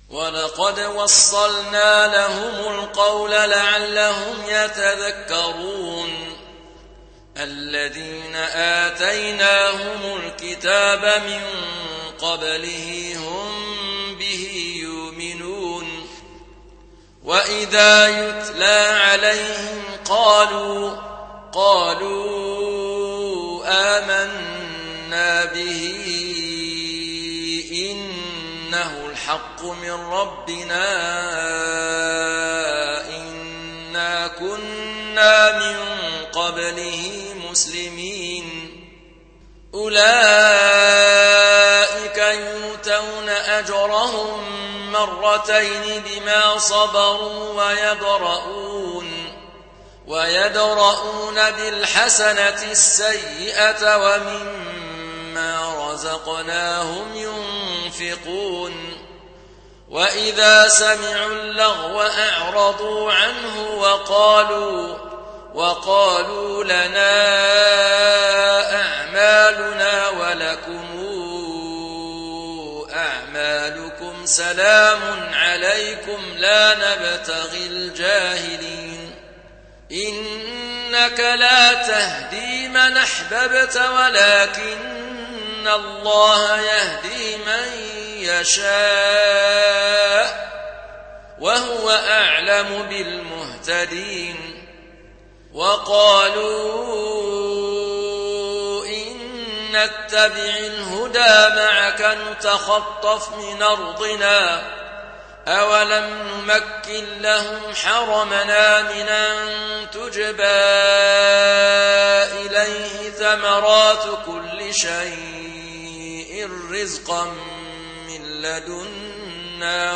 ولقد وصلنا لهم القول لعلهم يتذكرون الذين آتيناهم الكتاب من قبله هم به يؤمنون وإذا يتلى عليهم قالوا آمنا به إنه الحق من ربنا إنا كنا من قبله مسلمين أولئك يؤتون أجرهم مرتين بما صبروا ويدرؤون بالحسنة السيئة ومما رزقناهم ينفقون وإذا سمعوا اللغو أعرضوا عنه وقالوا لنا أعمالنا ولكم أعمالكم سلام عليكم لا نبتغي الجاهلين إنك لا تهدي من أحببت ولكن الله يهدي من يشاء وهو أعلم بالمهتدين وقالوا إن نتبع الهدى معك نتخطف من أرضنا أولم نمكن لهم حرمنا من أن تجبى إليه ثمرات كل شيء رزقا من لدنا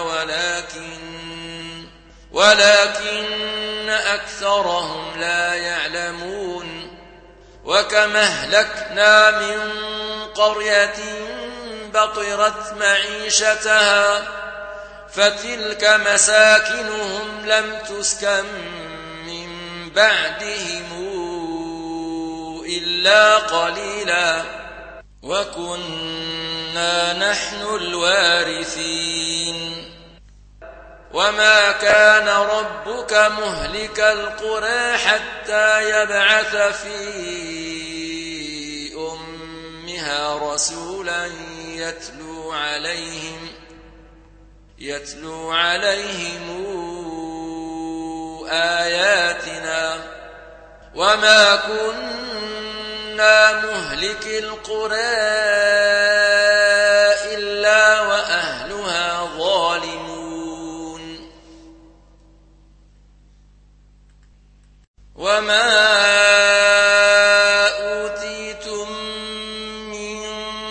ولكن أكثرهم لا يعلمون وكم أهلكنا من قرية بطرت معيشتها فتلك مساكنهم لم تسكن من بعدهم إلا قليلا وكنا نحن الوارثين وما كان ربك مهلك القرى حتى يبعث في أمها رسولا يتلو عليهم آياتنا وما كنا مهلك القرى إلا وأهلها ظالمون وما أوتيتم من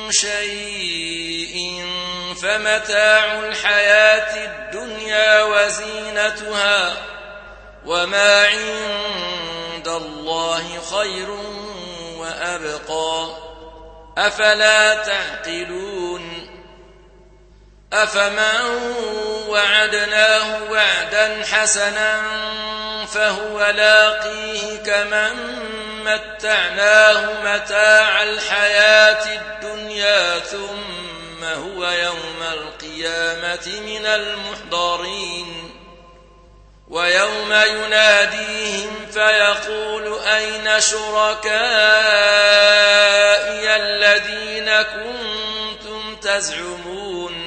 شيء فمتاع الحياة الدنيا وزينتها وما عند الله خير وأبقى أفلا تعقلون أفمن وعدناه وعدا حسنا فهو لاقيه كمن متعناه متاع الحياة الدنيا ثم هو يوم القيامة من المحضرين ويوم يناديهم فيقول أين شركائي الذين كنتم تزعمون